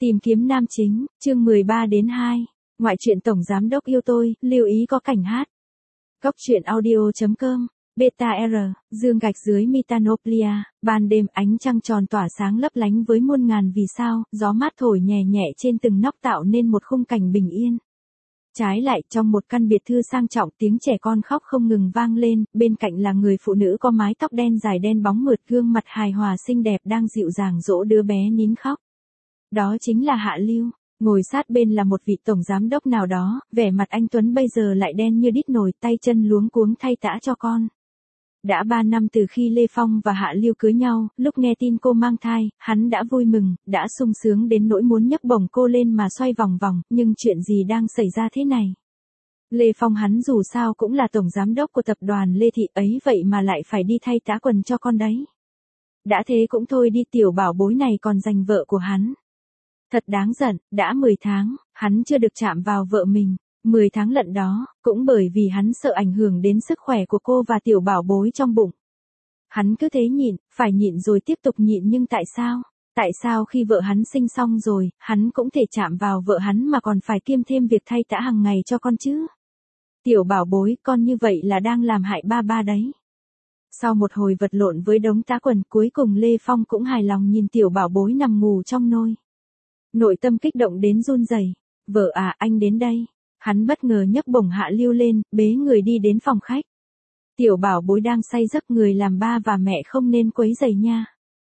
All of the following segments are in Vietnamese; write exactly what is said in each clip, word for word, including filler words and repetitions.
Tìm kiếm nam chính, chương mười ba đến hai. Ngoại truyện Tổng Giám Đốc yêu tôi, lưu ý có cảnh hát. Góc truyện audio chấm com, Beta R, dương gạch dưới Mitanoplia, ban đêm ánh trăng tròn tỏa sáng lấp lánh với muôn ngàn vì sao, gió mát thổi nhẹ nhẹ trên từng nóc tạo nên một khung cảnh bình yên. Trái lại, trong một căn biệt thư sang trọng, tiếng trẻ con khóc không ngừng vang lên, bên cạnh là người phụ nữ có mái tóc đen dài đen bóng mượt, gương mặt hài hòa xinh đẹp đang dịu dàng dỗ đứa bé nín khóc. Đó chính là Hạ Lưu, ngồi sát bên là một vị tổng giám đốc nào đó, vẻ mặt anh Tuấn bây giờ lại đen như đít nồi, tay chân luống cuống thay tã cho con. Đã ba năm từ khi Lê Phong và Hạ Lưu cưới nhau, lúc nghe tin cô mang thai, hắn đã vui mừng, đã sung sướng đến nỗi muốn nhấc bổng cô lên mà xoay vòng vòng, nhưng chuyện gì đang xảy ra thế này? Lê Phong hắn dù sao cũng là tổng giám đốc của tập đoàn Lê Thị ấy, vậy mà lại phải đi thay tã quần cho con đấy. Đã thế cũng thôi đi, tiểu bảo bối này còn giành vợ của hắn. Thật đáng giận, đã mười tháng, hắn chưa được chạm vào vợ mình. mười tháng lận đó, cũng bởi vì hắn sợ ảnh hưởng đến sức khỏe của cô và tiểu bảo bối trong bụng. Hắn cứ thế nhịn, phải nhịn rồi tiếp tục nhịn, nhưng tại sao? Tại sao khi vợ hắn sinh xong rồi, hắn cũng thể chạm vào vợ hắn mà còn phải kiêm thêm việc thay tã hàng ngày cho con chứ? Tiểu bảo bối, con như vậy là đang làm hại ba ba đấy. Sau một hồi vật lộn với đống tã quần, cuối cùng Lê Phong cũng hài lòng nhìn tiểu bảo bối nằm ngủ trong nôi. Nội tâm kích động đến run rẩy. Vợ à, anh đến đây. Hắn bất ngờ nhấc bổng Hạ Lưu lên, bế người đi đến phòng khách. Tiểu bảo bối đang say giấc, người làm ba và mẹ không nên quấy rầy nha.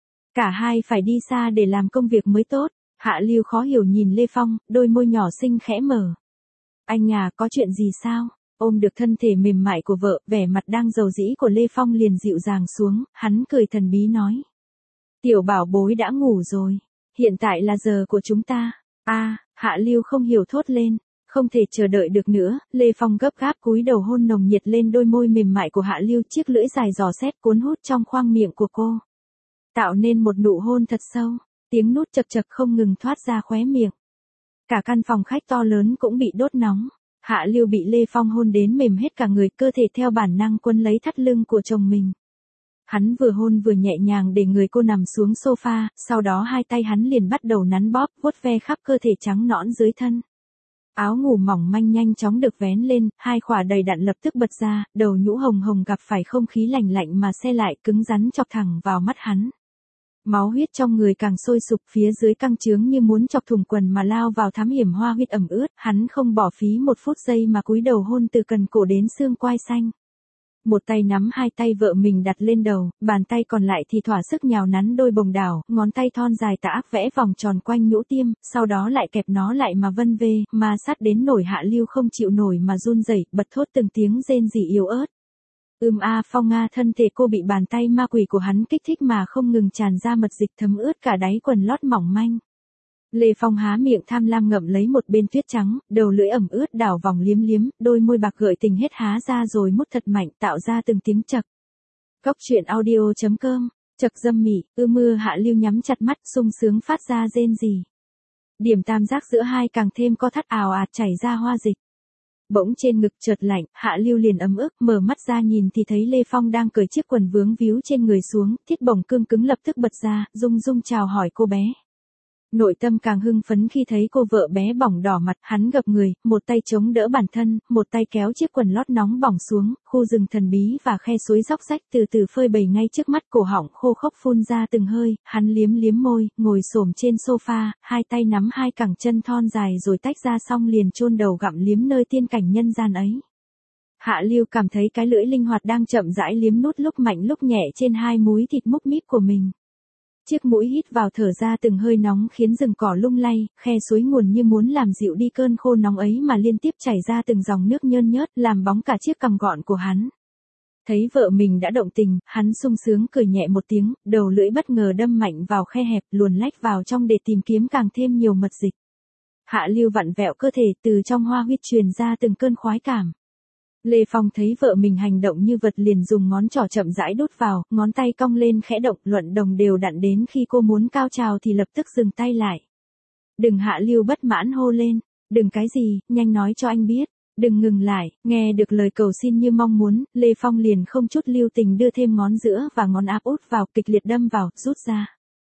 Cả hai phải đi xa để làm công việc mới tốt. Hạ Lưu khó hiểu nhìn Lê Phong, đôi môi nhỏ xinh khẽ mở. Anh à, có chuyện gì sao? Ôm được thân thể mềm mại của vợ, vẻ mặt đang dầu dĩ của Lê Phong liền dịu dàng xuống, hắn cười thần bí nói. Tiểu bảo bối đã ngủ rồi. Hiện tại là giờ của chúng ta. A, à, Hạ Lưu không hiểu thốt lên. Không thể chờ đợi được nữa, Lê Phong gấp gáp cúi đầu hôn nồng nhiệt lên đôi môi mềm mại của Hạ Lưu, chiếc lưỡi dài giò xét cuốn hút trong khoang miệng của cô. Tạo nên một nụ hôn thật sâu, tiếng nút chật chật không ngừng thoát ra khóe miệng. Cả căn phòng khách to lớn cũng bị đốt nóng. Hạ Lưu bị Lê Phong hôn đến mềm hết cả người, cơ thể theo bản năng quấn lấy thắt lưng của chồng mình. Hắn vừa hôn vừa nhẹ nhàng để người cô nằm xuống sofa, sau đó hai tay hắn liền bắt đầu nắn bóp, vuốt ve khắp cơ thể trắng nõn dưới thân. Áo ngủ mỏng manh nhanh chóng được vén lên, hai khỏa đầy đặn lập tức bật ra, đầu nhũ hồng hồng gặp phải không khí lạnh lạnh mà se lại, cứng rắn chọc thẳng vào mắt hắn. Máu huyết trong người càng sôi sục, phía dưới căng trướng như muốn chọc thủng quần mà lao vào, thám hiểm hoa huyết ẩm ướt, hắn không bỏ phí một phút giây mà cúi đầu hôn từ cần cổ đến xương quai xanh. Một tay nắm hai tay vợ mình đặt lên đầu, bàn tay còn lại thì thỏa sức nhào nắn đôi bồng đảo, ngón tay thon dài tả áp vẽ vòng tròn quanh nhũ tiêm, sau đó lại kẹp nó lại mà vân vê, mà sát đến nổi Hạ Lưu không chịu nổi mà run rẩy, bật thốt từng tiếng rên rỉ yếu ớt. Ưm a Phong a, thân thể cô bị bàn tay ma quỷ của hắn kích thích mà không ngừng tràn ra mật dịch thấm ướt cả đáy quần lót mỏng manh. Lê Phong há miệng tham lam ngậm lấy một bên tuyết trắng, đầu lưỡi ẩm ướt đảo vòng liếm liếm, đôi môi bạc gợi tình hết há ra rồi mút thật mạnh, tạo ra từng tiếng chậc. Góc truyện audio chấm com, chậc dâm mị, ư mưa. Hạ Lưu nhắm chặt mắt, sung sướng phát ra rên rỉ. Điểm tam giác giữa hai càng thêm co thắt, ào ạt chảy ra hoa dịch. Bỗng trên ngực chợt lạnh, Hạ Lưu liền ấm ức, mở mắt ra nhìn thì thấy Lê Phong đang cởi chiếc quần vướng víu trên người xuống, thiết bổng cương cứng lập tức bật ra, rung rung chào hỏi cô bé. Nội tâm càng hưng phấn khi thấy cô vợ bé bỏng đỏ mặt, hắn gập người, một tay chống đỡ bản thân, một tay kéo chiếc quần lót nóng bỏng xuống, khu rừng thần bí và khe suối róc rách từ từ phơi bày ngay trước mắt, cổ họng khô khốc phun ra từng hơi, hắn liếm liếm môi, ngồi xổm trên sofa, hai tay nắm hai cẳng chân thon dài rồi tách ra, xong liền chôn đầu gặm liếm nơi tiên cảnh nhân gian ấy. Hạ Lưu cảm thấy cái lưỡi linh hoạt đang chậm rãi liếm nút lúc mạnh lúc nhẹ trên hai múi thịt múp míp của mình. Chiếc mũi hít vào thở ra từng hơi nóng khiến rừng cỏ lung lay, khe suối nguồn như muốn làm dịu đi cơn khô nóng ấy mà liên tiếp chảy ra từng dòng nước nhơn nhớt, làm bóng cả chiếc cằm gọn của hắn. Thấy vợ mình đã động tình, hắn sung sướng cười nhẹ một tiếng, đầu lưỡi bất ngờ đâm mạnh vào khe hẹp, luồn lách vào trong để tìm kiếm càng thêm nhiều mật dịch. Hạ Lưu vặn vẹo cơ thể, từ trong hoa huyết truyền ra từng cơn khoái cảm. Lê Phong thấy vợ mình hành động như vật liền dùng ngón trỏ chậm rãi đút vào, ngón tay cong lên khẽ động, luận đồng đều đặn đến khi cô muốn cao trào thì lập tức dừng tay lại. Đừng, Hạ Lưu bất mãn hô lên. Đừng cái gì, nhanh nói cho anh biết. Đừng ngừng lại. Nghe được lời cầu xin như mong muốn, Lê Phong liền không chút lưu tình đưa thêm ngón giữa và ngón áp út vào, kịch liệt đâm vào, rút ra.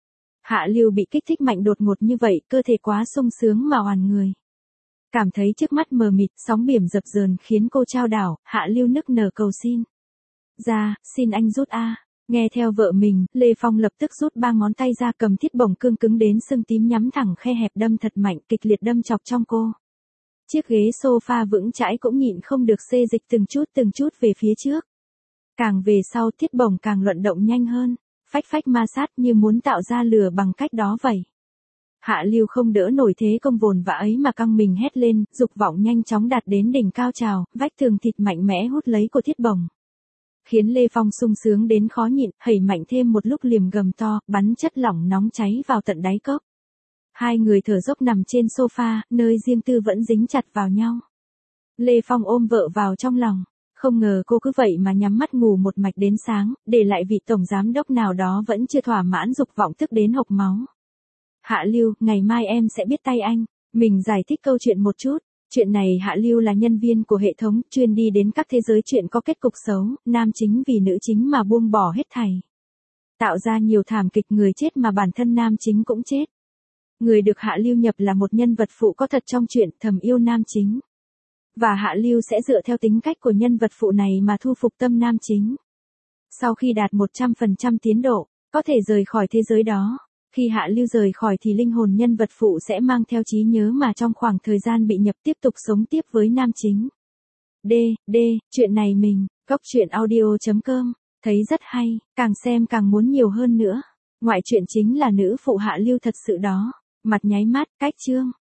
Hạ Lưu bị kích thích mạnh đột ngột như vậy, cơ thể quá sung sướng mà oàn người. Cảm thấy trước mắt mờ mịt, sóng biển dập dờn khiến cô chao đảo, Hạ Lưu nức nở cầu xin. Ra, xin anh rút a. Nghe theo vợ mình, Lê Phong lập tức rút ba ngón tay ra, cầm thiết bổng cương cứng đến sưng tím nhắm thẳng khe hẹp đâm thật mạnh, kịch liệt đâm chọc trong cô. Chiếc ghế sofa vững chãi cũng nhịn không được xê dịch từng chút từng chút về phía trước. Càng về sau thiết bổng càng luận động nhanh hơn, phách phách ma sát như muốn tạo ra lửa bằng cách đó vậy. Hạ Lưu không đỡ nổi thế công vồn vã ấy mà căng mình hét lên, dục vọng nhanh chóng đạt đến đỉnh cao trào, vách tường thịt mạnh mẽ hút lấy của thiết bổng. Khiến Lê Phong sung sướng đến khó nhịn, hẩy mạnh thêm một lúc liềm gầm to, bắn chất lỏng nóng cháy vào tận đáy cốc. Hai người thở dốc nằm trên sofa, nơi riêng tư vẫn dính chặt vào nhau. Lê Phong ôm vợ vào trong lòng, không ngờ cô cứ vậy mà nhắm mắt ngủ một mạch đến sáng, để lại vị tổng giám đốc nào đó vẫn chưa thỏa mãn dục vọng tức đến hộc máu. Hạ Lưu, ngày mai em sẽ biết tay anh. Mình giải thích câu chuyện một chút. Chuyện này Hạ Lưu là nhân viên của hệ thống, chuyên đi đến các thế giới chuyện có kết cục xấu, nam chính vì nữ chính mà buông bỏ hết thảy. Tạo ra nhiều thảm kịch người chết mà bản thân nam chính cũng chết. Người được Hạ Lưu nhập là một nhân vật phụ có thật trong chuyện, thầm yêu nam chính. Và Hạ Lưu sẽ dựa theo tính cách của nhân vật phụ này mà thu phục tâm nam chính. Sau khi đạt một trăm phần trăm tiến độ, có thể rời khỏi thế giới đó. Khi Hạ Lưu rời khỏi thì linh hồn nhân vật phụ sẽ mang theo trí nhớ mà trong khoảng thời gian bị nhập tiếp tục sống tiếp với nam chính. D, D, chuyện này mình, góc truyện audio chấm com, thấy rất hay, càng xem càng muốn nhiều hơn nữa. Ngoại truyện chính là nữ phụ Hạ Lưu thật sự đó, mặt nháy mắt, cách chương.